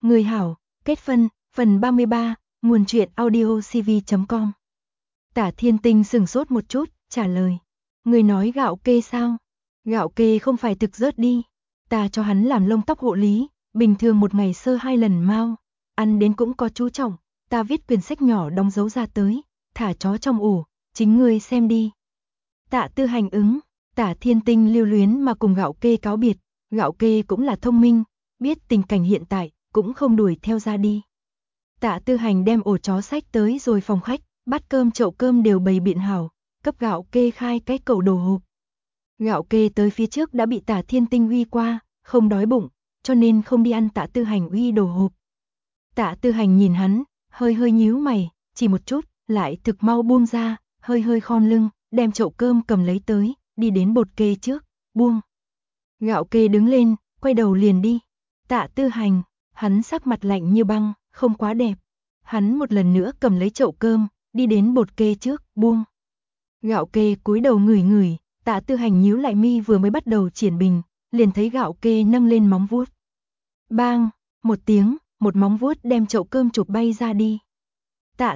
Người hảo, kết phân, phần 33, nguồn truyện audio cv.com. Tả Thiên Tinh sừng sốt một chút, trả lời. Người nói gạo kê sao? Gạo kê không phải thực rớt đi. Ta cho hắn làm lông tóc hộ lý, bình thường một ngày sơ 2 lần mau. Ăn đến cũng có chú trọng, ta viết quyển sách nhỏ đóng dấu ra tới, thả chó trong ủ, chính ngươi xem đi. Tạ Tư Hành ứng, Tả Thiên Tinh lưu luyến mà cùng gạo kê cáo biệt, gạo kê cũng là thông minh, biết tình cảnh hiện tại, cũng không đuổi theo ra đi. Tạ Tư Hành đem ổ chó sách tới rồi phòng khách, bát cơm chậu cơm đều bày biện hảo, cấp gạo kê khai cái cầu đồ hộp. Gạo kê tới phía trước đã bị Tả Thiên Tinh uy qua, không đói bụng, cho nên không đi ăn Tạ Tư Hành uy đồ hộp. Tạ Tư Hành nhìn hắn, hơi hơi nhíu mày, chỉ một chút, lại thực mau buông ra, hơi hơi khom lưng, đem chậu cơm cầm lấy tới, đi đến bột kê trước, buông. Gạo kê đứng lên, quay đầu liền đi. Tạ Tư Hành, hắn sắc mặt lạnh như băng, không quá đẹp. Hắn một lần nữa cầm lấy chậu cơm, đi đến bột kê trước, buông. Gạo kê cúi đầu ngửi ngửi, Tạ Tư Hành nhíu lại mi vừa mới bắt đầu triển bình, liền thấy gạo kê nâng lên móng vuốt. Bang, một tiếng, một móng vuốt đem chậu cơm chụp bay ra đi. Tạ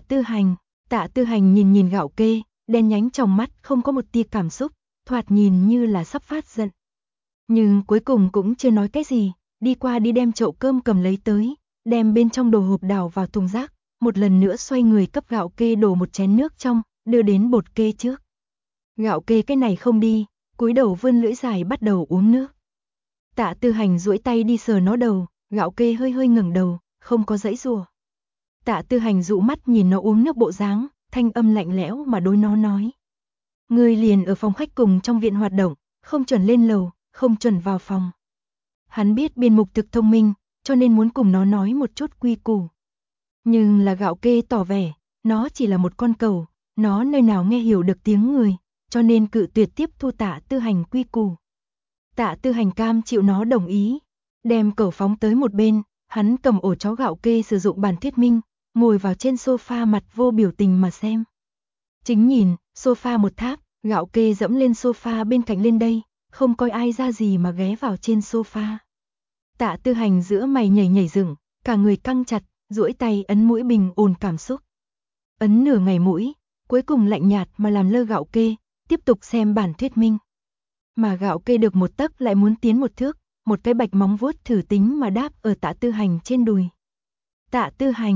Tư Hành nhìn nhìn gạo kê, đen nhánh trong mắt không có một tia cảm xúc, thoạt nhìn như là sắp phát giận. Nhưng cuối cùng cũng chưa nói cái gì, đi qua đi đem chậu cơm cầm lấy tới, đem bên trong đồ hộp đảo vào thùng rác, một lần nữa xoay người cấp gạo kê đổ một chén nước trong, đưa đến bột kê trước. Gạo kê cái này không đi, cúi đầu vươn lưỡi dài bắt đầu uống nước. Tạ Tư Hành duỗi tay đi sờ nó đầu, gạo kê hơi hơi ngẩng đầu, không có giãy giụa. Tạ Tư Hành dụ mắt nhìn nó uống nước bộ dáng, thanh âm lạnh lẽo mà đối nó nói. Ngươi liền ở phòng khách cùng trong viện hoạt động, không chuẩn lên lầu, không chuẩn vào phòng. Hắn biết biên mục thực thông minh, cho nên muốn cùng nó nói một chút quy củ. Nhưng là gạo kê tỏ vẻ, nó chỉ là một con cẩu, nó nơi nào nghe hiểu được tiếng người, cho nên cự tuyệt tiếp thu Tạ Tư Hành quy củ. Tạ Tư Hành cam chịu nó đồng ý, đem cẩu phóng tới một bên, hắn cầm ổ chó gạo kê sử dụng bàn thuyết minh, ngồi vào trên sofa mặt vô biểu tình mà xem. Chính nhìn, sofa một tháp, gạo kê dẫm lên sofa bên cạnh lên đây, không coi ai ra gì mà ghé vào trên sofa. Tạ Tư Hành giữa mày nhảy nhảy dựng, cả người căng chặt, duỗi tay ấn mũi bình ổn cảm xúc. Ấn nửa ngày mũi, cuối cùng lạnh nhạt mà làm lơ gạo kê, tiếp tục xem bản thuyết minh. Mà gạo kê được một tấc lại muốn tiến một thước, một cái bạch móng vuốt thử tính mà đáp ở Tạ Tư Hành trên đùi. Tạ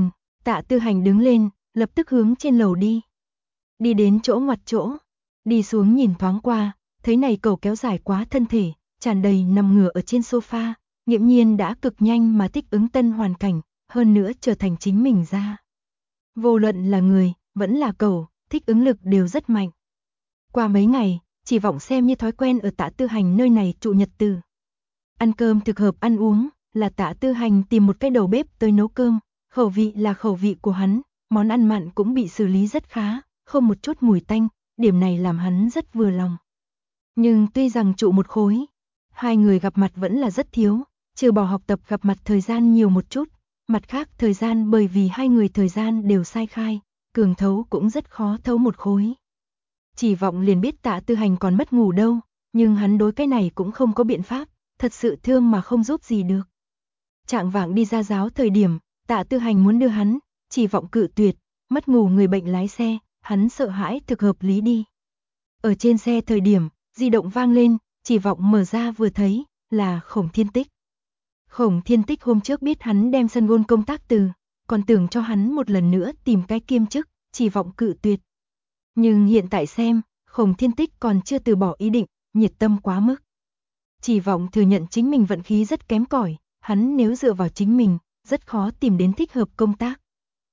Tư Hành đứng lên, lập tức hướng trên lầu đi. Đi đến chỗ ngoặt chỗ, đi xuống nhìn thoáng qua, thấy này cẩu kéo dài quá thân thể, tràn đầy nằm ngửa ở trên sofa, nghiễm nhiên đã cực nhanh mà thích ứng tân hoàn cảnh, hơn nữa trở thành chính mình ra. Vô luận là người, vẫn là cẩu, thích ứng lực đều rất mạnh. Qua mấy ngày, chỉ vọng xem như thói quen ở Tạ Tư Hành nơi này trụ nhật từ. Ăn cơm thực hợp ăn uống, là Tạ Tư Hành tìm một cái đầu bếp tới nấu cơm, khẩu vị là khẩu vị của hắn, món ăn mặn cũng bị xử lý rất khá, không một chút mùi tanh, điểm này làm hắn rất vừa lòng. Nhưng tuy rằng trụ một khối, hai người gặp mặt vẫn là rất thiếu, trừ bỏ học tập gặp mặt thời gian nhiều một chút, mặt khác thời gian bởi vì hai người thời gian đều sai khai, cường thấu cũng rất khó thấu một khối. Chỉ vọng liền biết Tạ Tư Hành còn mất ngủ đâu, nhưng hắn đối cái này cũng không có biện pháp, thật sự thương mà không giúp gì được. Trạng vạng đi ra giáo thời điểm, Tạ Tư Hành muốn đưa hắn, chỉ vọng cự tuyệt, mất ngủ người bệnh lái xe, hắn sợ hãi thực hợp lý đi. Ở trên xe thời điểm, di động vang lên, chỉ vọng mở ra vừa thấy, là Khổng Thiên Tích. Khổng Thiên Tích hôm trước biết hắn đem sân gôn công tác từ, còn tưởng cho hắn một lần nữa tìm cái kiêm chức, chỉ vọng cự tuyệt. Nhưng hiện tại xem, Khổng Thiên Tích còn chưa từ bỏ ý định, nhiệt tâm quá mức. Chỉ vọng thừa nhận chính mình vận khí rất kém cỏi, hắn nếu dựa vào chính mình, rất khó tìm đến thích hợp công tác.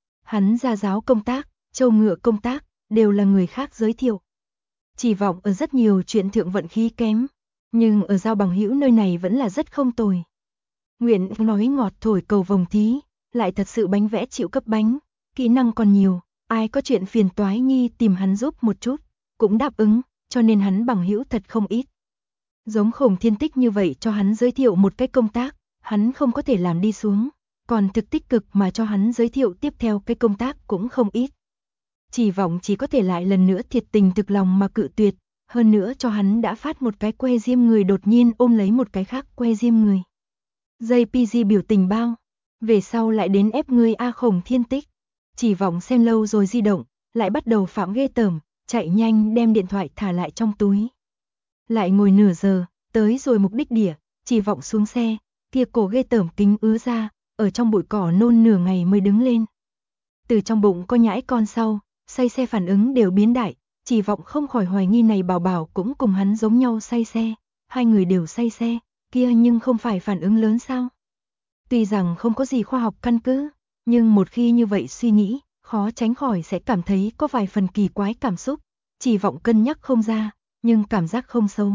Hắn ra giáo công tác, châu ngựa công tác, đều là người khác giới thiệu. Chỉ vọng ở rất nhiều chuyện thượng vận khí kém, nhưng ở giao bằng hữu nơi này vẫn là rất không tồi. Nguyện nói ngọt thổi cầu vồng thí, lại thật sự bánh vẽ chịu cấp bánh, kỹ năng còn nhiều, ai có chuyện phiền toái nhi tìm hắn giúp một chút, cũng đáp ứng, cho nên hắn bằng hữu thật không ít. Giống Khổng Thiên Tích như vậy cho hắn giới thiệu một cái công tác, hắn không có thể làm đi xuống, còn thực tích cực mà cho hắn giới thiệu tiếp theo cái công tác cũng không ít. Chỉ vọng chỉ có thể lại lần nữa thiệt tình thực lòng mà cự tuyệt, hơn nữa cho hắn đã phát một cái que diêm người đột nhiên ôm lấy một cái khác que diêm người. JPG biểu tình bao. Về sau lại đến ép ngươi A Khổng Thiên Tích. Chỉ vọng xem lâu rồi di động, lại bắt đầu phạm ghê tởm, chạy nhanh đem điện thoại thả lại trong túi. Lại ngồi nửa giờ, tới rồi mục đích địa, Chỉ vọng xuống xe, kia cổ ghê tởm kính ứa ra, ở trong bụi cỏ nôn nửa ngày mới đứng lên. Từ trong bụng có nhãi con sau, say xe phản ứng đều biến đại, Chỉ vọng không khỏi hoài nghi này bảo bảo cũng cùng hắn giống nhau say xe, hai người đều say xe, kia nhưng không phải phản ứng lớn sao? Tuy rằng không có gì khoa học căn cứ, nhưng một khi như vậy suy nghĩ, khó tránh khỏi sẽ cảm thấy có vài phần kỳ quái cảm xúc, Chỉ vọng cân nhắc không ra, nhưng cảm giác không xấu.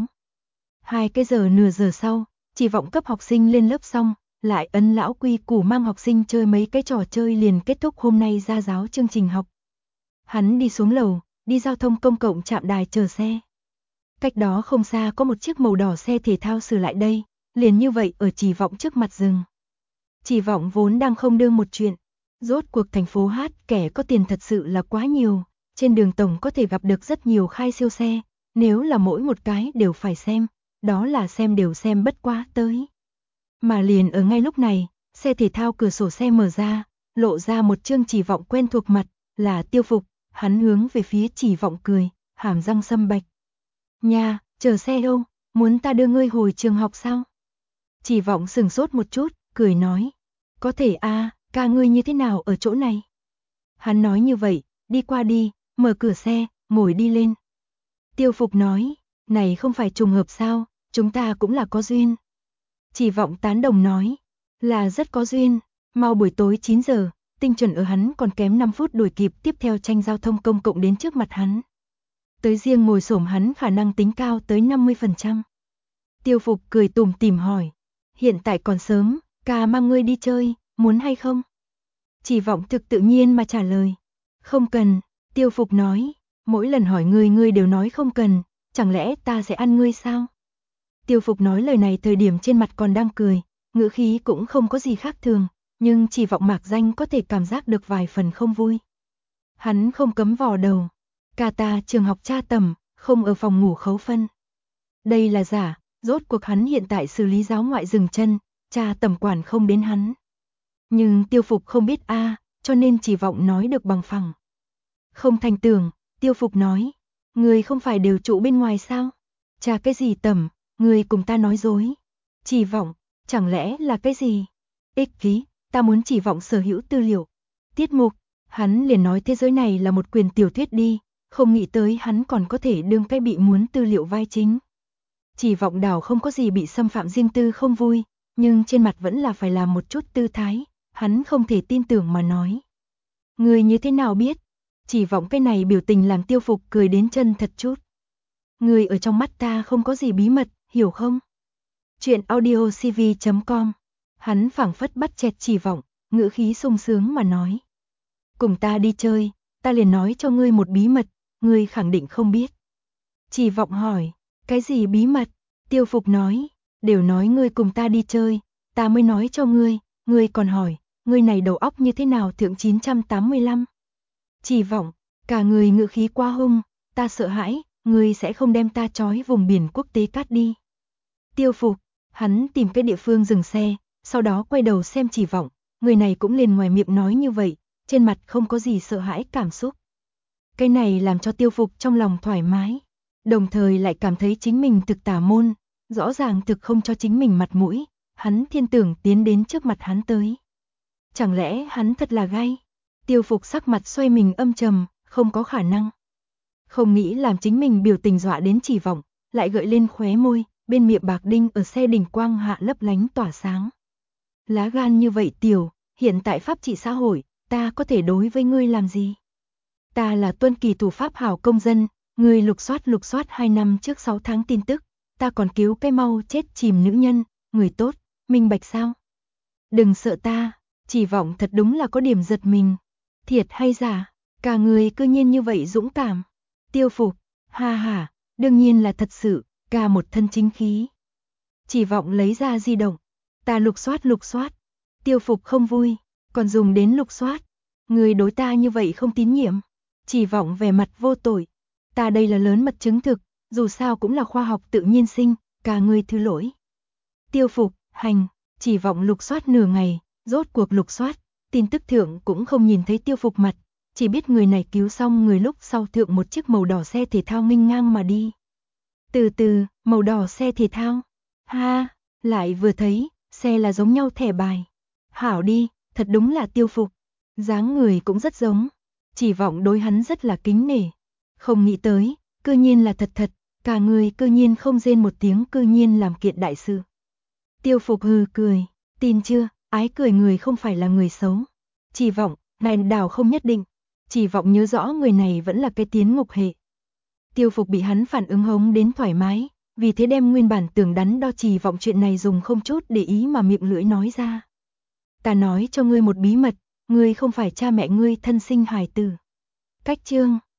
2 cái giờ nửa giờ sau, Chỉ vọng cấp học sinh lên lớp xong, lại ấn lão quy củ mang học sinh chơi mấy cái trò chơi liền kết thúc hôm nay ra giáo chương trình học. Hắn đi xuống lầu, đi giao thông công cộng trạm đài chờ xe. Cách đó không xa có một chiếc màu đỏ xe thể thao sửa lại đây, liền như vậy ở Chỉ vọng trước mặt dừng. Chỉ vọng vốn đang không đương một chuyện, rốt cuộc thành phố Hát kẻ có tiền thật sự là quá nhiều, trên đường tổng có thể gặp được rất nhiều khai siêu xe, nếu là mỗi một cái đều phải xem, đó là xem đều xem bất quá tới. Mà liền ở ngay lúc này, xe thể thao cửa sổ xe mở ra, lộ ra một chương Chỉ vọng quen thuộc mặt, là Tiêu Phục, hắn hướng về phía Chỉ vọng cười, hàm răng sâm bạch. Nha, chờ xe đâu, muốn ta đưa ngươi hồi trường học sao? Chỉ vọng sừng sốt một chút, cười nói, có thể a, ca ngươi như thế nào ở chỗ này? Hắn nói như vậy, đi qua đi, mở cửa xe, ngồi đi lên. Tiêu Phục nói, này không phải trùng hợp sao, chúng ta cũng là có duyên. Chỉ vọng tán đồng nói, là rất có duyên, mau buổi tối 9 giờ, tinh chuẩn ở hắn còn kém 5 phút đuổi kịp tiếp theo tranh giao thông công cộng đến trước mặt hắn. Tới riêng ngồi xổm hắn khả năng tính cao tới 50%. Tiêu Phục cười tủm tỉm hỏi, hiện tại còn sớm, ca mang ngươi đi chơi, muốn hay không? Chỉ vọng thực tự nhiên mà trả lời, không cần. Tiêu Phục nói, mỗi lần hỏi ngươi đều nói không cần, chẳng lẽ ta sẽ ăn ngươi sao? Tiêu Phục nói lời này thời điểm trên mặt còn đang cười, ngữ khí cũng không có gì khác thường, nhưng Chỉ vọng mạc danh có thể cảm giác được vài phần không vui. Hắn không cấm vò đầu, ca ta trường học tra tầm, không ở phòng ngủ khấu phân. Đây là giả, rốt cuộc hắn hiện tại xử lý giáo ngoại dừng chân, tra tầm quản không đến hắn. Nhưng Tiêu Phục không biết a, cho nên Chỉ vọng nói được bằng phẳng. Không thành tưởng, Tiêu Phục nói, người không phải đều trụ bên ngoài sao? Tra cái gì tầm, người cùng ta nói dối. Chỉ vọng, chẳng lẽ là cái gì? Ích kỷ, ta muốn Chỉ vọng sở hữu tư liệu. Tiết mục, hắn liền nói thế giới này là một quyền tiểu thuyết đi, không nghĩ tới hắn còn có thể đương cái bị muốn tư liệu vai chính. Chỉ vọng đảo không có gì bị xâm phạm riêng tư không vui, nhưng trên mặt vẫn là phải làm một chút tư thái, hắn không thể tin tưởng mà nói. Người như thế nào biết? Chỉ vọng cái này biểu tình làm Tiêu Phục cười đến chân thật chút. Người ở trong mắt ta không có gì bí mật, hiểu không? Chuyện audiocv.com. Hắn phảng phất bắt chẹt Chỉ vọng, ngữ khí sung sướng mà nói. Cùng ta đi chơi, ta liền nói cho ngươi một bí mật, ngươi khẳng định không biết. Chỉ vọng hỏi, cái gì bí mật? Tiêu Phục nói, đều nói ngươi cùng ta đi chơi, ta mới nói cho ngươi còn hỏi, ngươi này đầu óc như thế nào thượng 985? Chỉ vọng, cả người ngữ khí quá hung, ta sợ hãi, ngươi sẽ không đem ta trói vùng biển quốc tế cát đi. Tiêu Phục, hắn tìm cái địa phương dừng xe, sau đó quay đầu xem Chỉ vọng, người này cũng liền ngoài miệng nói như vậy, trên mặt không có gì sợ hãi cảm xúc. Cái này làm cho Tiêu Phục trong lòng thoải mái, đồng thời lại cảm thấy chính mình thực tà môn, rõ ràng thực không cho chính mình mặt mũi, hắn thiên tưởng tiến đến trước mặt hắn tới. Chẳng lẽ hắn thật là gay? Tiêu Phục sắc mặt xoay mình âm trầm, không có khả năng. Không nghĩ làm chính mình biểu tình dọa đến Chỉ vọng, lại gợi lên khóe môi, bên miệng bạc đinh ở xe đỉnh quang hạ lấp lánh tỏa sáng. Lá gan như vậy tiểu, hiện tại pháp trị xã hội, ta có thể đối với ngươi làm gì? Ta là tuân kỳ thủ pháp hảo công dân, ngươi lục soát 2 năm trước 6 tháng tin tức, ta còn cứu cái mau chết chìm nữ nhân, người tốt, minh bạch sao? Đừng sợ ta, Chỉ vọng thật đúng là có điểm giật mình. Thiệt hay giả, cả người cư nhiên như vậy dũng cảm. Tiêu Phục, ha ha, đương nhiên là thật sự, ca một thân chính khí. Chỉ vọng lấy ra di động, ta lục soát. Tiêu Phục không vui, còn dùng đến lục soát. Người đối ta như vậy không tín nhiệm. Chỉ vọng vẻ mặt vô tội. Ta đây là lớn mật chứng thực, dù sao cũng là khoa học tự nhiên sinh, cả người thứ lỗi. Tiêu Phục, hành, Chỉ vọng lục soát nửa ngày, Rốt cuộc lục soát, tin tức thượng cũng không nhìn thấy Tiêu Phục mặt, chỉ biết người này cứu xong người lúc sau thượng một chiếc màu đỏ xe thể thao nghênh ngang mà đi. Từ từ, màu đỏ xe thể thao. Ha, lại vừa thấy, xe là giống nhau thẻ bài. Hảo đi, thật đúng là Tiêu Phục. Dáng người cũng rất giống, chỉ vọng đối hắn rất là kính nể. Không nghĩ tới, cư nhiên là thật thật, cả người cư nhiên không rên một tiếng, cư nhiên làm kiện đại sự. Tiêu Phục hừ cười, tin chưa, ái cười người không phải là người xấu. Chỉ vọng, này đảo không nhất định, chỉ vọng nhớ rõ người này vẫn là cái tiến ngục hệ. Tiêu Phục bị hắn phản ứng hống đến thoải mái, vì thế đem nguyên bản tưởng đắn đo Trì Vọng chuyện này dùng không chút để ý mà miệng lưỡi nói ra. Ta nói cho ngươi một bí mật, ngươi không phải cha mẹ ngươi thân sinh hài tử. Cách chương